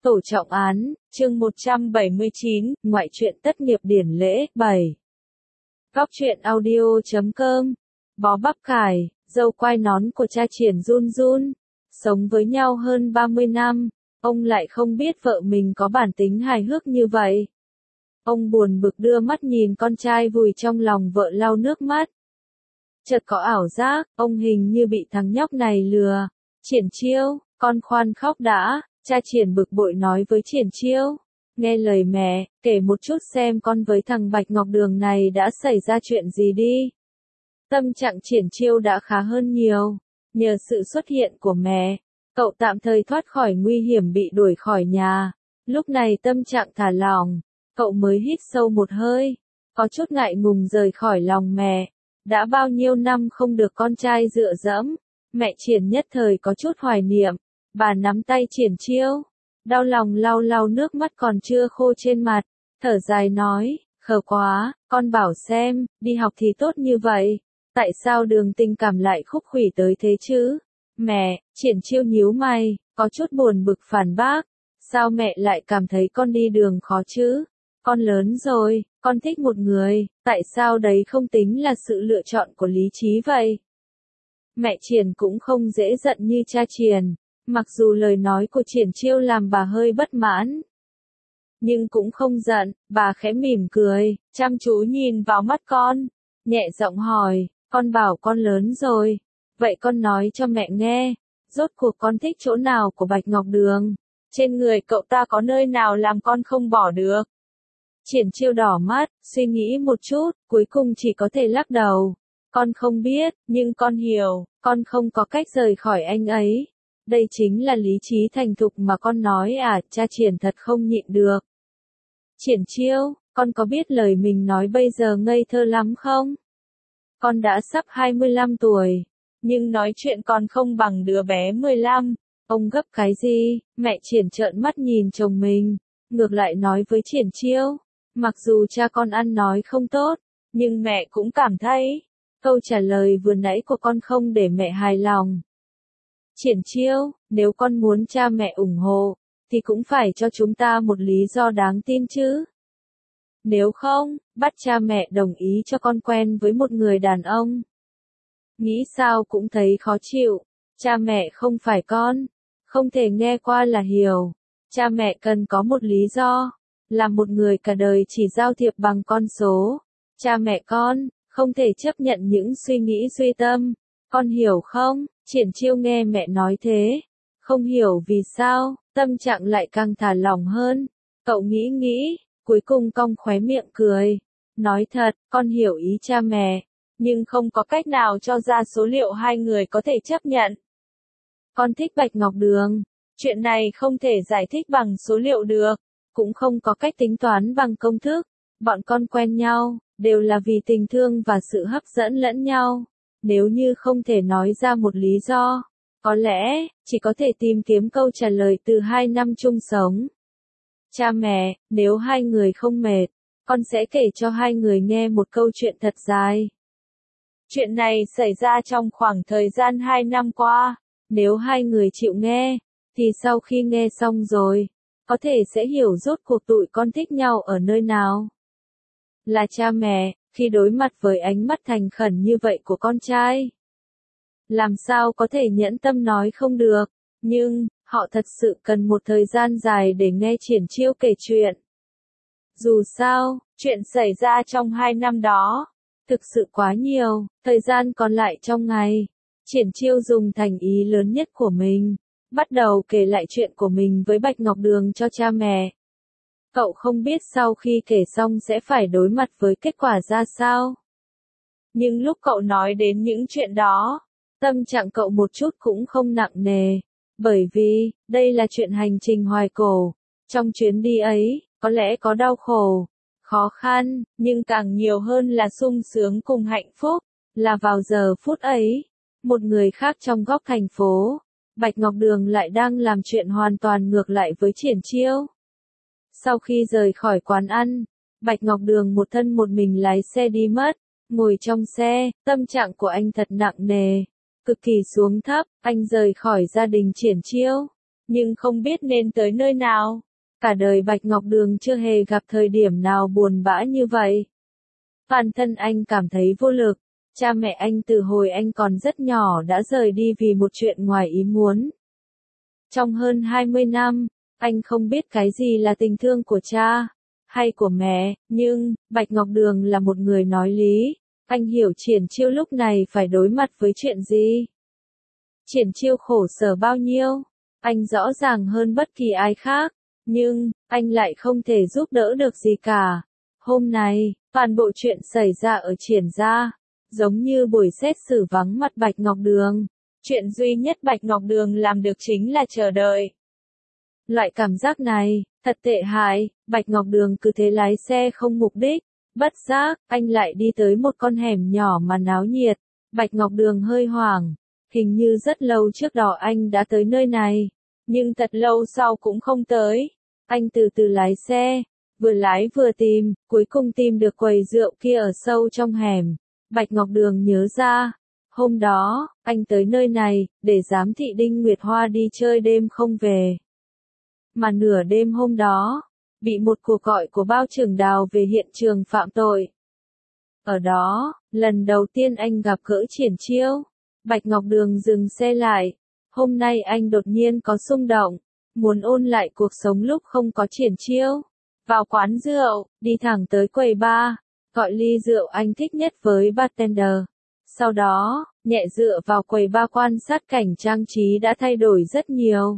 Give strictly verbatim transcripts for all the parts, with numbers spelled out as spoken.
Tổ trọng án, chương một trăm bảy mươi chín, ngoại truyện tất nghiệp điển lễ, bảy. Góc truyện audio chấm com. Bó bắp cải, dâu quai nón của cha Triển run run. Sống với nhau hơn ba mươi năm, ông lại không biết vợ mình có bản tính hài hước như vậy. Ông buồn bực đưa mắt nhìn con trai vùi trong lòng vợ lau nước mắt. Chợt có ảo giác, ông hình như bị thằng nhóc này lừa. Triển Chiêu, con khoan khóc đã. Cha Triển bực bội nói với Triển Chiêu, nghe lời mẹ, kể một chút xem con với thằng Bạch Ngọc Đường này đã xảy ra chuyện gì đi. Tâm trạng Triển Chiêu đã khá hơn nhiều, nhờ sự xuất hiện của mẹ, cậu tạm thời thoát khỏi nguy hiểm bị đuổi khỏi nhà. Lúc này tâm trạng thả lỏng, cậu mới hít sâu một hơi, có chút ngại ngùng rời khỏi lòng mẹ. Đã bao nhiêu năm không được con trai dựa dẫm, mẹ Triển nhất thời có chút hoài niệm. Bà nắm tay Triển Chiêu, đau lòng lau lau nước mắt còn chưa khô trên mặt, thở dài nói, khờ quá, con bảo xem, đi học thì tốt như vậy, tại sao đường tình cảm lại khúc khuỷu tới thế chứ? Mẹ, Triển Chiêu nhíu mày, có chút buồn bực phản bác, sao mẹ lại cảm thấy con đi đường khó chứ? Con lớn rồi, con thích một người, tại sao đấy không tính là sự lựa chọn của lý trí vậy? Mẹ Triển cũng không dễ giận như cha Triển. Mặc dù lời nói của Triển Chiêu làm bà hơi bất mãn, nhưng cũng không giận, bà khẽ mỉm cười, chăm chú nhìn vào mắt con, nhẹ giọng hỏi, con bảo con lớn rồi, vậy con nói cho mẹ nghe, rốt cuộc con thích chỗ nào của Bạch Ngọc Đường, trên người cậu ta có nơi nào làm con không bỏ được. Triển Chiêu đỏ mắt, suy nghĩ một chút, cuối cùng chỉ có thể lắc đầu, con không biết, nhưng con hiểu, con không có cách rời khỏi anh ấy. Đây chính là lý trí thành thục mà con nói à, cha Triển thật không nhịn được. Triển Chiêu, con có biết lời mình nói bây giờ ngây thơ lắm không? Con đã sắp hai mươi lăm tuổi, nhưng nói chuyện còn không bằng đứa bé mười lăm. Ông gấp cái gì? Mẹ Triển trợn mắt nhìn chồng mình, ngược lại nói với Triển Chiêu, mặc dù cha con ăn nói không tốt, nhưng mẹ cũng cảm thấy, câu trả lời vừa nãy của con không để mẹ hài lòng. Triển Chiêu, nếu con muốn cha mẹ ủng hộ, thì cũng phải cho chúng ta một lý do đáng tin chứ. Nếu không, bắt cha mẹ đồng ý cho con quen với một người đàn ông. Nghĩ sao cũng thấy khó chịu, cha mẹ không phải con, không thể nghe qua là hiểu. Cha mẹ cần có một lý do, là một người cả đời chỉ giao thiệp bằng con số. Cha mẹ con, không thể chấp nhận những suy nghĩ duy tâm, con hiểu không? Triển Chiêu nghe mẹ nói thế, không hiểu vì sao, tâm trạng lại càng thả lỏng hơn. Cậu nghĩ nghĩ, cuối cùng cong khóe miệng cười, nói thật, con hiểu ý cha mẹ, nhưng không có cách nào cho ra số liệu hai người có thể chấp nhận. Con thích Bạch Ngọc Đường, chuyện này không thể giải thích bằng số liệu được, cũng không có cách tính toán bằng công thức. Bọn con quen nhau, đều là vì tình thương và sự hấp dẫn lẫn nhau. Nếu như không thể nói ra một lý do, có lẽ, chỉ có thể tìm kiếm câu trả lời từ hai năm chung sống. Cha mẹ, nếu hai người không mệt, con sẽ kể cho hai người nghe một câu chuyện thật dài. Chuyện này xảy ra trong khoảng thời gian hai năm qua, nếu hai người chịu nghe, thì sau khi nghe xong rồi, có thể sẽ hiểu rốt cuộc tụi con thích nhau ở nơi nào. Là cha mẹ, khi đối mặt với ánh mắt thành khẩn như vậy của con trai, làm sao có thể nhẫn tâm nói không được, nhưng, họ thật sự cần một thời gian dài để nghe Triển Chiêu kể chuyện. Dù sao, chuyện xảy ra trong hai năm đó, thực sự quá nhiều, thời gian còn lại trong ngày, Triển Chiêu dùng thành ý lớn nhất của mình, bắt đầu kể lại chuyện của mình với Bạch Ngọc Đường cho cha mẹ. Cậu không biết sau khi kể xong sẽ phải đối mặt với kết quả ra sao. Nhưng lúc cậu nói đến những chuyện đó, tâm trạng cậu một chút cũng không nặng nề, bởi vì, đây là chuyện hành trình hoài cổ. Trong chuyến đi ấy, có lẽ có đau khổ, khó khăn, nhưng càng nhiều hơn là sung sướng cùng hạnh phúc, là vào giờ phút ấy, một người khác trong góc thành phố, Bạch Ngọc Đường lại đang làm chuyện hoàn toàn ngược lại với Triển Chiêu. Sau khi rời khỏi quán ăn, Bạch Ngọc Đường một thân một mình lái xe đi mất, ngồi trong xe, tâm trạng của anh thật nặng nề, cực kỳ xuống thấp, anh rời khỏi gia đình Triển Chiêu, nhưng không biết nên tới nơi nào. Cả đời Bạch Ngọc Đường chưa hề gặp thời điểm nào buồn bã như vậy. Bản thân anh cảm thấy vô lực, cha mẹ anh từ hồi anh còn rất nhỏ đã rời đi vì một chuyện ngoài ý muốn. Trong hơn hai mươi năm, anh không biết cái gì là tình thương của cha, hay của mẹ, nhưng, Bạch Ngọc Đường là một người nói lý, anh hiểu Triển Chiêu lúc này phải đối mặt với chuyện gì. Triển Chiêu khổ sở bao nhiêu, anh rõ ràng hơn bất kỳ ai khác, nhưng, anh lại không thể giúp đỡ được gì cả. Hôm nay, toàn bộ chuyện xảy ra ở Triển gia, giống như buổi xét xử vắng mặt Bạch Ngọc Đường. Chuyện duy nhất Bạch Ngọc Đường làm được chính là chờ đợi. Loại cảm giác này, thật tệ hại, Bạch Ngọc Đường cứ thế lái xe không mục đích. Bất giác, anh lại đi tới một con hẻm nhỏ mà náo nhiệt. Bạch Ngọc Đường hơi hoảng. Hình như rất lâu trước đó anh đã tới nơi này. Nhưng thật lâu sau cũng không tới. Anh từ từ lái xe. Vừa lái vừa tìm, cuối cùng tìm được quầy rượu kia ở sâu trong hẻm. Bạch Ngọc Đường nhớ ra. Hôm đó, anh tới nơi này, để giám thị Đinh Nguyệt Hoa đi chơi đêm không về. Mà nửa đêm hôm đó, bị một cuộc gọi của Bao Trưởng Đào về hiện trường phạm tội. Ở đó, lần đầu tiên anh gặp gỡ Triển Chiêu. Bạch Ngọc Đường dừng xe lại. Hôm nay anh đột nhiên có xung động, muốn ôn lại cuộc sống lúc không có Triển Chiêu. Vào quán rượu, đi thẳng tới quầy bar, gọi ly rượu anh thích nhất với bartender. Sau đó, nhẹ dựa vào quầy bar quan sát cảnh trang trí đã thay đổi rất nhiều.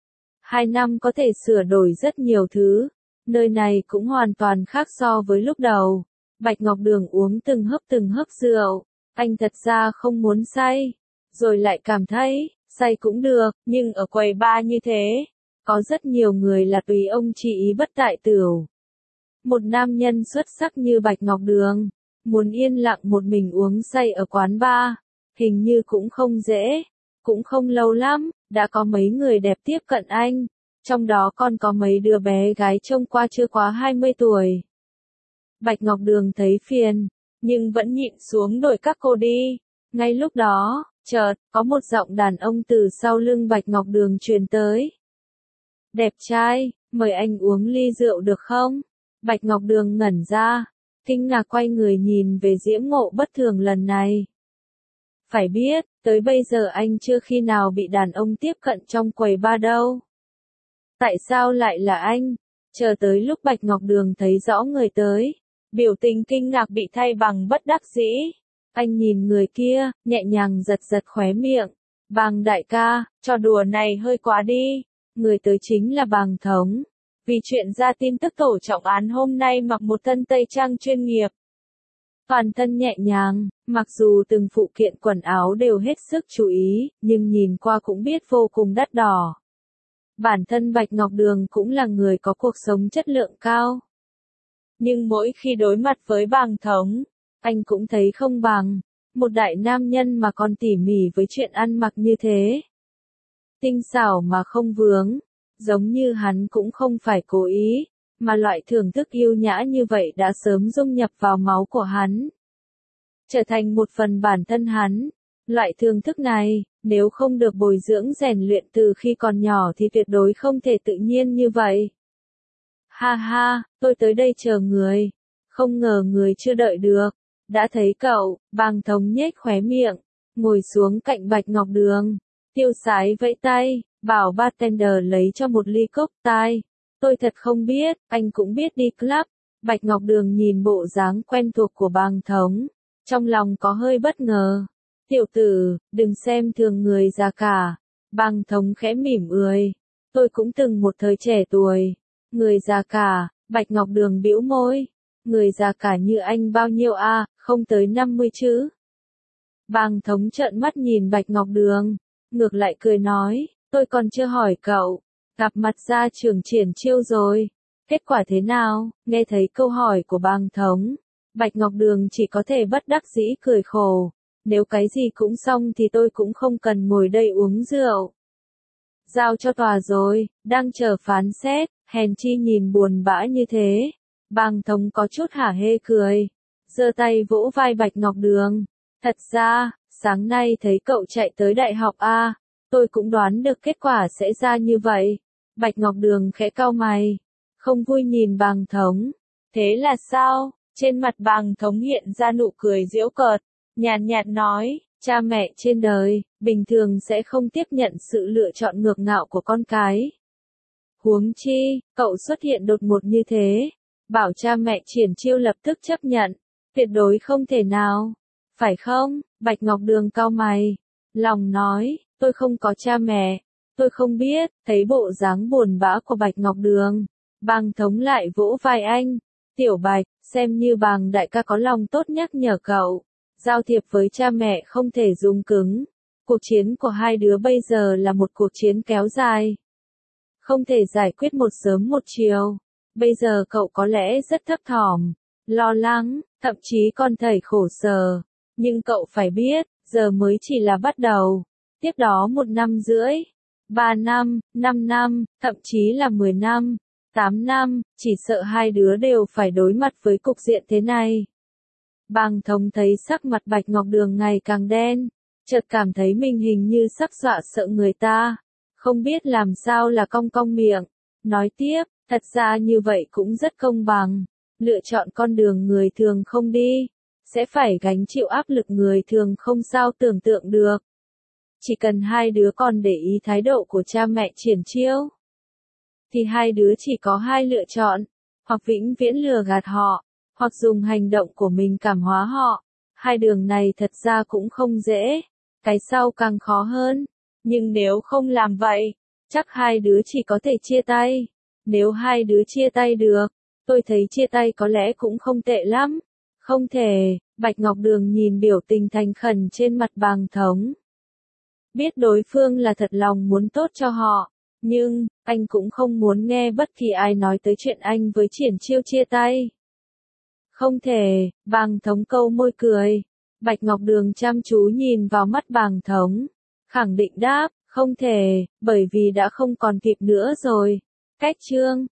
Hai năm có thể sửa đổi rất nhiều thứ. Nơi này cũng hoàn toàn khác so với lúc đầu. Bạch Ngọc Đường uống từng hớp từng hớp rượu. Anh thật ra không muốn say. Rồi lại cảm thấy, say cũng được, nhưng ở quầy bar như thế, có rất nhiều người là tùy ông chỉ ý bất tại tửu. Một nam nhân xuất sắc như Bạch Ngọc Đường, muốn yên lặng một mình uống say ở quán bar, hình như cũng không dễ. Cũng không lâu lắm, đã có mấy người đẹp tiếp cận anh. Trong đó còn có mấy đứa bé gái trông qua chưa quá hai mươi tuổi. Bạch Ngọc Đường thấy phiền, nhưng vẫn nhịn xuống đuổi các cô đi. Ngay lúc đó, chợt, có một giọng đàn ông từ sau lưng Bạch Ngọc Đường truyền tới. Đẹp trai, mời anh uống ly rượu được không? Bạch Ngọc Đường ngẩn ra, kinh ngạc quay người nhìn về Diễm Ngộ bất thường lần này. Phải biết, tới bây giờ anh chưa khi nào bị đàn ông tiếp cận trong quầy bar đâu. Tại sao lại là anh? Chờ tới lúc Bạch Ngọc Đường thấy rõ người tới, biểu tình kinh ngạc bị thay bằng bất đắc dĩ. Anh nhìn người kia, nhẹ nhàng giật giật khóe miệng. Bàng đại ca, trò đùa này hơi quá đi. Người tới chính là Bàng Thống. Vì chuyện ra tin tức tổ trọng án hôm nay mặc một thân tây trang chuyên nghiệp. Toàn thân nhẹ nhàng, mặc dù từng phụ kiện quần áo đều hết sức chú ý, nhưng nhìn qua cũng biết vô cùng đắt đỏ. Bản thân Bạch Ngọc Đường cũng là người có cuộc sống chất lượng cao. Nhưng mỗi khi đối mặt với Bàng Thống, anh cũng thấy không bằng. Một đại nam nhân mà còn tỉ mỉ với chuyện ăn mặc như thế. Tinh xảo mà không vướng, giống như hắn cũng không phải cố ý, mà loại thưởng thức yêu nhã như vậy đã sớm dung nhập vào máu của hắn. Trở thành một phần bản thân hắn. Loại thưởng thức này, nếu không được bồi dưỡng rèn luyện từ khi còn nhỏ thì tuyệt đối không thể tự nhiên như vậy. Ha ha, tôi tới đây chờ người. Không ngờ người chưa đợi được. Đã thấy cậu, Bàng Thống nhếch khóe miệng, ngồi xuống cạnh Bạch Ngọc Đường. Tiêu sái vẫy tay, bảo bartender lấy cho một ly cocktail. Tôi thật không biết, anh cũng biết đi club. Bạch Ngọc Đường nhìn bộ dáng quen thuộc của Bàng Thống. Trong lòng có hơi bất ngờ. Tiểu tử, đừng xem thường người già cả. Bàng Thống khẽ mỉm cười. Tôi cũng từng một thời trẻ tuổi. Người già cả, Bạch Ngọc Đường bĩu môi. Người già cả như anh bao nhiêu a, à, không tới năm mươi chứ. Bàng Thống trợn mắt nhìn Bạch Ngọc Đường. Ngược lại cười nói, tôi còn chưa hỏi cậu. Gặp mặt gia trưởng Triển Chiêu rồi. Kết quả thế nào? Nghe thấy câu hỏi của Bàng Thống. Bạch Ngọc Đường chỉ có thể bất đắc dĩ cười khổ. Nếu cái gì cũng xong thì tôi cũng không cần ngồi đây uống rượu. Giao cho tòa rồi, đang chờ phán xét, hèn chi nhìn buồn bã như thế. Bàng Thống có chút hả hê cười. Giơ tay vỗ vai Bạch Ngọc Đường. Thật ra, sáng nay thấy cậu chạy tới đại học a, tôi cũng đoán được kết quả sẽ ra như vậy. Bạch Ngọc Đường khẽ cau mày, không vui nhìn Bàng Thống. Thế là sao? Trên mặt Bàng Thống hiện ra nụ cười giễu cợt, nhàn nhạt nói, cha mẹ trên đời, bình thường sẽ không tiếp nhận sự lựa chọn ngược ngạo của con cái. Huống chi, cậu xuất hiện đột ngột như thế, bảo cha mẹ Triển Chiêu lập tức chấp nhận, tuyệt đối không thể nào. Phải không? Bạch Ngọc Đường cau mày, lòng nói, tôi không có cha mẹ, tôi không biết. Thấy bộ dáng buồn bã của Bạch Ngọc Đường, Bàng Thống lại vỗ vai anh, Tiểu Bạch, xem như Bàng đại ca có lòng tốt nhắc nhở cậu, giao thiệp với cha mẹ không thể dùng cứng. Cuộc chiến của hai đứa bây giờ là một cuộc chiến kéo dài, không thể giải quyết một sớm một chiều. Bây giờ cậu có lẽ rất thấp thỏm, lo lắng, thậm chí còn thấy khổ sở, nhưng cậu phải biết, giờ mới chỉ là bắt đầu. Tiếp đó một năm rưỡi, ba năm, năm năm, thậm chí là mười năm, tám năm, chỉ sợ hai đứa đều phải đối mặt với cục diện thế này. Bàng Thống thấy sắc mặt Bạch Ngọc Đường ngày càng đen, chợt cảm thấy mình hình như sắp dọa sợ người ta, không biết làm sao là cong cong miệng, nói tiếp, thật ra như vậy cũng rất công bằng, lựa chọn con đường người thường không đi, sẽ phải gánh chịu áp lực người thường không sao tưởng tượng được. Chỉ cần hai đứa còn để ý thái độ của cha mẹ Triển Chiêu, thì hai đứa chỉ có hai lựa chọn, hoặc vĩnh viễn lừa gạt họ, hoặc dùng hành động của mình cảm hóa họ. Hai đường này thật ra cũng không dễ, cái sau càng khó hơn, nhưng nếu không làm vậy, chắc hai đứa chỉ có thể chia tay. Nếu hai đứa chia tay được, tôi thấy chia tay có lẽ cũng không tệ lắm. Không thể, Bạch Ngọc Đường nhìn biểu tình thành khẩn trên mặt Bàng Thống. Biết đối phương là thật lòng muốn tốt cho họ, nhưng, anh cũng không muốn nghe bất kỳ ai nói tới chuyện anh với Triển Chiêu chia tay. Không thể, Bàng Thống câu môi cười. Bạch Ngọc Đường chăm chú nhìn vào mắt Bàng Thống, khẳng định đáp, không thể, bởi vì đã không còn kịp nữa rồi. Cách chương